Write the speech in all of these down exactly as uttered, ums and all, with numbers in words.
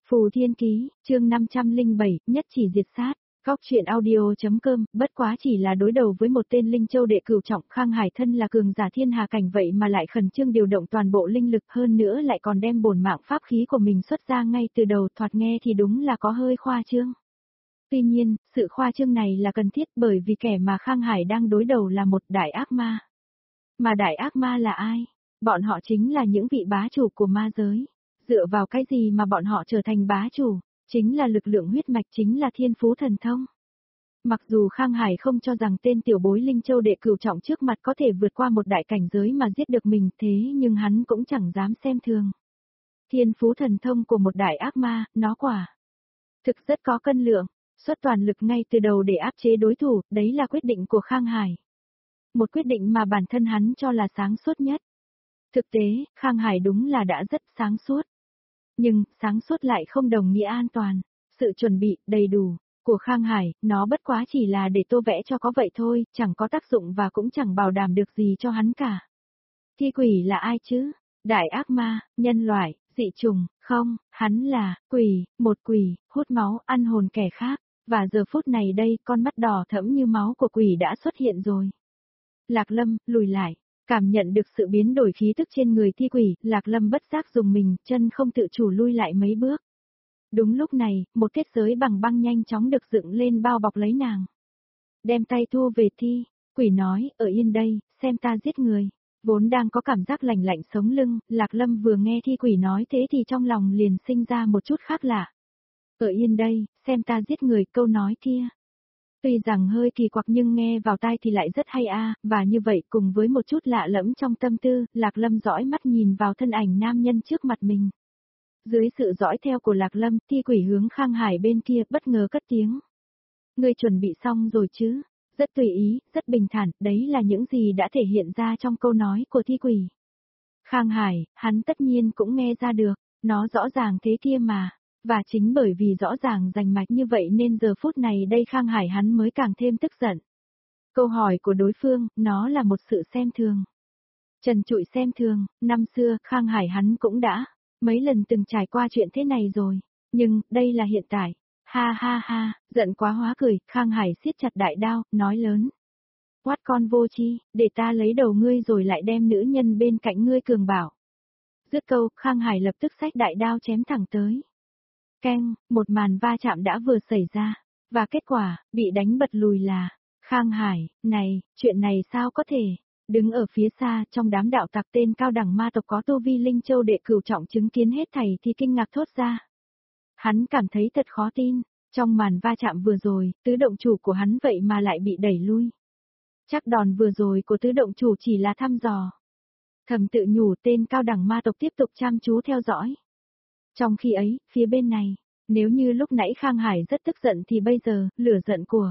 Phù Thiên Ký, chương năm trăm lẻ bảy, nhất chỉ diệt sát. Góc truyện audio.com, bất quá chỉ là đối đầu với một tên Linh Châu đệ cửu trọng. Khang Hải thân là cường giả thiên hà cảnh vậy mà lại khẩn trương điều động toàn bộ linh lực, hơn nữa lại còn đem bổn mạng pháp khí của mình xuất ra ngay từ đầu, thoạt nghe thì đúng là có hơi khoa trương. Tuy nhiên, sự khoa trương này là cần thiết bởi vì kẻ mà Khang Hải đang đối đầu là một đại ác ma. Mà đại ác ma là ai? Bọn họ chính là những vị bá chủ của ma giới. Dựa vào cái gì mà bọn họ trở thành bá chủ? Chính là lực lượng huyết mạch, chính là thiên phú thần thông. Mặc dù Khang Hải không cho rằng tên tiểu bối Linh Châu đệ cửu trọng trước mặt có thể vượt qua một đại cảnh giới mà giết được mình, thế nhưng hắn cũng chẳng dám xem thường. Thiên phú thần thông của một đại ác ma, nó quả thực rất có cân lượng, xuất toàn lực ngay từ đầu để áp chế đối thủ, đấy là quyết định của Khang Hải. Một quyết định mà bản thân hắn cho là sáng suốt nhất. Thực tế, Khang Hải đúng là đã rất sáng suốt. Nhưng, sáng suốt lại không đồng nghĩa an toàn. Sự chuẩn bị, đầy đủ, của Khang Hải, nó bất quá chỉ là để tô vẽ cho có vậy thôi, chẳng có tác dụng và cũng chẳng bảo đảm được gì cho hắn cả. Thi quỷ là ai chứ? Đại ác ma, nhân loại, dị trùng, không, hắn là, quỷ, một quỷ, hút máu, ăn hồn kẻ khác. Và giờ phút này đây, con mắt đỏ thẫm như máu của quỷ đã xuất hiện rồi. Lạc Lâm, lùi lại. Cảm nhận được sự biến đổi khí tức trên người thi quỷ, Lạc Lâm bất giác dùng mình, chân không tự chủ lui lại mấy bước. Đúng lúc này, một kết giới bằng băng nhanh chóng được dựng lên bao bọc lấy nàng. Đem tay thu về thi, quỷ nói, ở yên đây, xem ta giết người. Vốn đang có cảm giác lạnh lạnh sống lưng, Lạc Lâm vừa nghe thi quỷ nói thế thì trong lòng liền sinh ra một chút khác lạ. Ở yên đây, xem ta giết người, câu nói kia. Tuy rằng hơi kỳ quặc nhưng nghe vào tai thì lại rất hay a, và như vậy cùng với một chút lạ lẫm trong tâm tư, Lạc Lâm dõi mắt nhìn vào thân ảnh nam nhân trước mặt mình. Dưới sự dõi theo của Lạc Lâm, thi quỷ hướng Khang Hải bên kia bất ngờ cất tiếng. Ngươi chuẩn bị xong rồi chứ? Rất tùy ý, rất bình thản, đấy là những gì đã thể hiện ra trong câu nói của thi quỷ. Khang Hải, hắn tất nhiên cũng nghe ra được, nó rõ ràng thế kia mà. Và chính bởi vì rõ ràng rành mạch như vậy nên giờ phút này đây Khang Hải hắn mới càng thêm tức giận. Câu hỏi của đối phương, nó là một sự xem thường. Trần trụi xem thường, năm xưa Khang Hải hắn cũng đã mấy lần từng trải qua chuyện thế này rồi. Nhưng, đây là hiện tại. Ha ha ha, giận quá hóa cười, Khang Hải siết chặt đại đao, nói lớn. Quát con vô chi, để ta lấy đầu ngươi rồi lại đem nữ nhân bên cạnh ngươi cường bảo. Dứt câu, Khang Hải lập tức xách đại đao chém thẳng tới. Keng, một màn va chạm đã vừa xảy ra, và kết quả, bị đánh bật lùi là, Khang Hải, này, chuyện này sao có thể, đứng ở phía xa trong đám đạo tặc tên cao đẳng ma tộc có tu vi Linh Châu đệ cửu trọng chứng kiến hết thảy thì kinh ngạc thốt ra. Hắn cảm thấy thật khó tin, trong màn va chạm vừa rồi, tứ động chủ của hắn vậy mà lại bị đẩy lui. Chắc đòn vừa rồi của tứ động chủ chỉ là thăm dò. Thầm tự nhủ tên cao đẳng ma tộc tiếp tục chăm chú theo dõi. Trong khi ấy, phía bên này, nếu như lúc nãy Khang Hải rất tức giận thì bây giờ, lửa giận của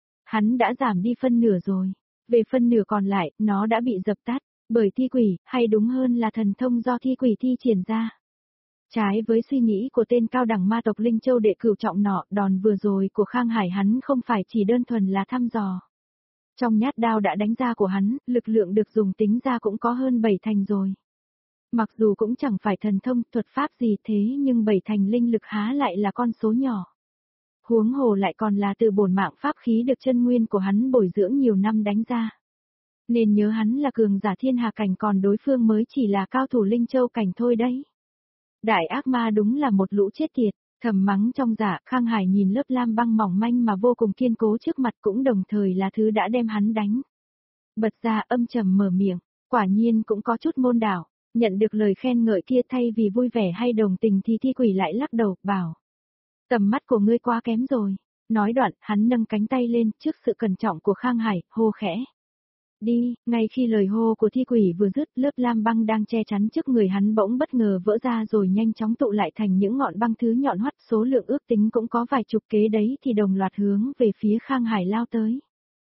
hắn đã giảm đi phân nửa rồi. Về phân nửa còn lại, nó đã bị dập tắt, bởi thi quỷ, hay đúng hơn là thần thông do thi quỷ thi triển ra. Trái với suy nghĩ của tên cao đẳng ma tộc Linh Châu đệ cửu trọng nọ, đòn vừa rồi của Khang Hải hắn không phải chỉ đơn thuần là thăm dò. Trong nhát đao đã đánh ra của hắn, lực lượng được dùng tính ra cũng có hơn bảy thành rồi. Mặc dù cũng chẳng phải thần thông, thuật pháp gì thế nhưng bảy thành linh lực há lại là con số nhỏ. Huống hồ lại còn là từ bổn mạng pháp khí được chân nguyên của hắn bồi dưỡng nhiều năm đánh ra. Nên nhớ hắn là cường giả thiên hà cảnh còn đối phương mới chỉ là cao thủ Linh Châu cảnh thôi đấy. Đại ác ma đúng là một lũ chết tiệt, thầm mắng trong dạ. Khang Hải nhìn lớp lam băng mỏng manh mà vô cùng kiên cố trước mặt cũng đồng thời là thứ đã đem hắn đánh. Bật ra âm trầm mở miệng, quả nhiên cũng có chút môn đạo. Nhận được lời khen ngợi kia thay vì vui vẻ hay đồng tình thì thi quỷ lại lắc đầu, bảo. Tầm mắt của ngươi quá kém rồi. Nói đoạn, hắn nâng cánh tay lên trước sự cẩn trọng của Khang Hải, hô khẽ. Đi, ngay khi lời hô của thi quỷ vừa dứt, lớp lam băng đang che chắn trước người hắn bỗng bất ngờ vỡ ra rồi nhanh chóng tụ lại thành những ngọn băng thứ nhọn hoắt, số lượng ước tính cũng có vài chục kế đấy thì đồng loạt hướng về phía Khang Hải lao tới.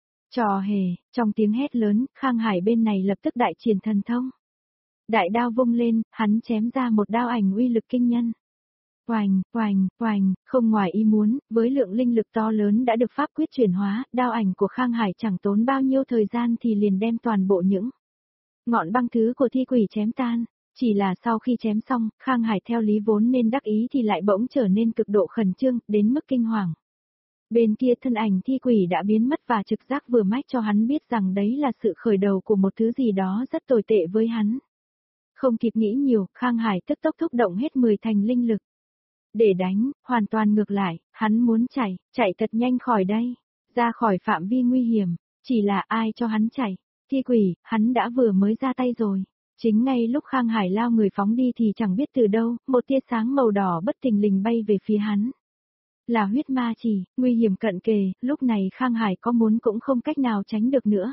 Trò hề, trong tiếng hét lớn, Khang Hải bên này lập tức đại triển thần thông. Đại đao vung lên, hắn chém ra một đao ảnh uy lực kinh nhân. Oành, oành, oành, không ngoài ý muốn, với lượng linh lực to lớn đã được pháp quyết chuyển hóa, đao ảnh của Khang Hải chẳng tốn bao nhiêu thời gian thì liền đem toàn bộ những ngọn băng thứ của thi quỷ chém tan. Chỉ là sau khi chém xong, Khang Hải theo lý vốn nên đắc ý thì lại bỗng trở nên cực độ khẩn trương, đến mức kinh hoàng. Bên kia thân ảnh thi quỷ đã biến mất và trực giác vừa mách cho hắn biết rằng đấy là sự khởi đầu của một thứ gì đó rất tồi tệ với hắn. Không kịp nghĩ nhiều, Khang Hải tức tốc thúc động hết mười thành linh lực. Để đánh, hoàn toàn ngược lại, hắn muốn chạy, chạy thật nhanh khỏi đây, ra khỏi phạm vi nguy hiểm, chỉ là ai cho hắn chạy, thi quỷ, hắn đã vừa mới ra tay rồi. Chính ngay lúc Khang Hải lao người phóng đi thì chẳng biết từ đâu, một tia sáng màu đỏ bất thình lình bay về phía hắn. Là huyết ma chỉ, nguy hiểm cận kề, lúc này Khang Hải có muốn cũng không cách nào tránh được nữa.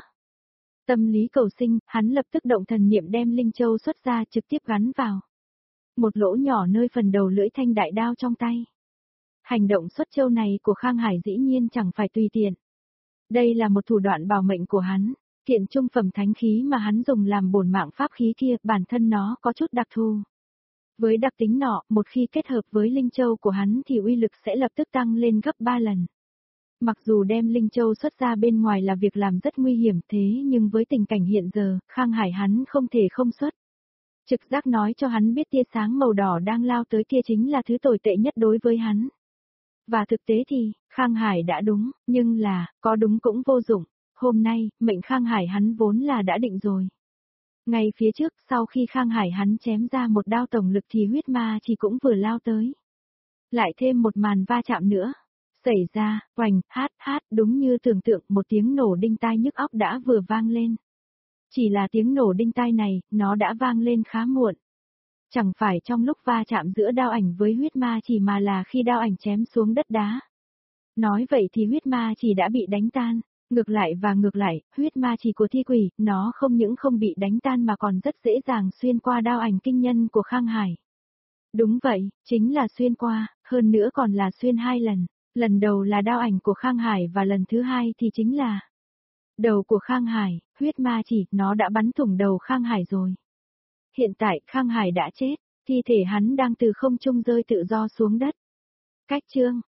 Tâm lý cầu sinh, hắn lập tức động thần niệm đem Linh Châu xuất ra trực tiếp gắn vào một lỗ nhỏ nơi phần đầu lưỡi thanh đại đao trong tay. Hành động xuất châu này của Khang Hải dĩ nhiên chẳng phải tùy tiện. Đây là một thủ đoạn bảo mệnh của hắn, kiện trung phẩm thánh khí mà hắn dùng làm bổn mạng pháp khí kia, bản thân nó có chút đặc thù. Với đặc tính nọ, một khi kết hợp với Linh Châu của hắn thì uy lực sẽ lập tức tăng lên gấp ba lần. Mặc dù đem Linh Châu xuất ra bên ngoài là việc làm rất nguy hiểm thế nhưng với tình cảnh hiện giờ, Khang Hải hắn không thể không xuất. Trực giác nói cho hắn biết tia sáng màu đỏ đang lao tới kia chính là thứ tồi tệ nhất đối với hắn. Và thực tế thì, Khang Hải đã đúng, nhưng là, có đúng cũng vô dụng. Hôm nay, mệnh Khang Hải hắn vốn là đã định rồi. Ngay phía trước, sau khi Khang Hải hắn chém ra một đao tổng lực thì huyết ma chỉ cũng vừa lao tới. Lại thêm một màn va chạm nữa. Xảy ra, oành, hát, hát, đúng như tưởng tượng một tiếng nổ đinh tai nhức óc đã vừa vang lên. Chỉ là tiếng nổ đinh tai này, nó đã vang lên khá muộn. Chẳng phải trong lúc va chạm giữa đao ảnh với huyết ma chỉ mà là khi đao ảnh chém xuống đất đá. Nói vậy thì huyết ma chỉ đã bị đánh tan. Ngược lại và ngược lại, huyết ma chỉ của thi quỷ, nó không những không bị đánh tan mà còn rất dễ dàng xuyên qua đao ảnh kinh nhân của Khang Hải. Đúng vậy, chính là xuyên qua, hơn nữa còn là xuyên hai lần. Lần đầu là đao ảnh của Khang Hải và lần thứ hai thì chính là đầu của Khang Hải, huyết ma chỉ, nó đã bắn thủng đầu Khang Hải rồi. Hiện tại Khang Hải đã chết, thi thể hắn đang từ không trung rơi tự do xuống đất. Cách chương